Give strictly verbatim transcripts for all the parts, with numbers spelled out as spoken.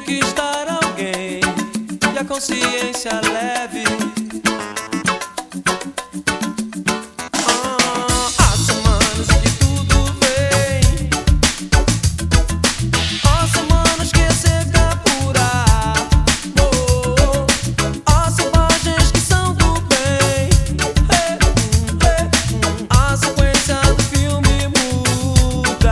conquistar alguém e a consciência leve. Ah, há semanas que tudo vem, há semanas que é seca pura. Oh, há selvagens que são do bem. Hey, hey, a sequência do filme muda.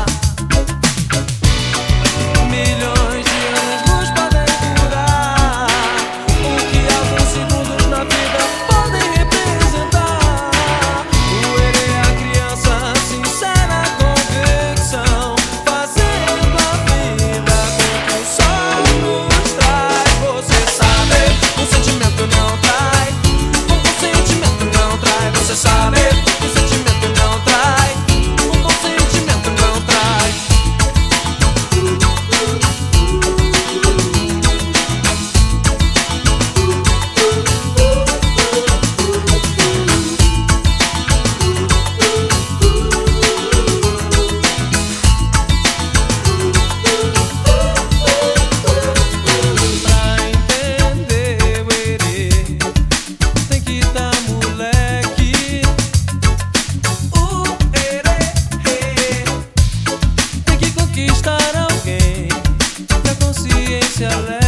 Milhões de anos podem curar o que alguns segundos na vida podem representar. O herê é a criança, sincera convicção, fazendo a vida com que o sol nos traz. Você sabe, o sentimento não trai, o consentimento não trai. Você sabe, o sentimento não trai, o consentimento não trai. Pra entender o herê, tem que dar moleque. O herê tem que conquistar alguém e a consciência leve.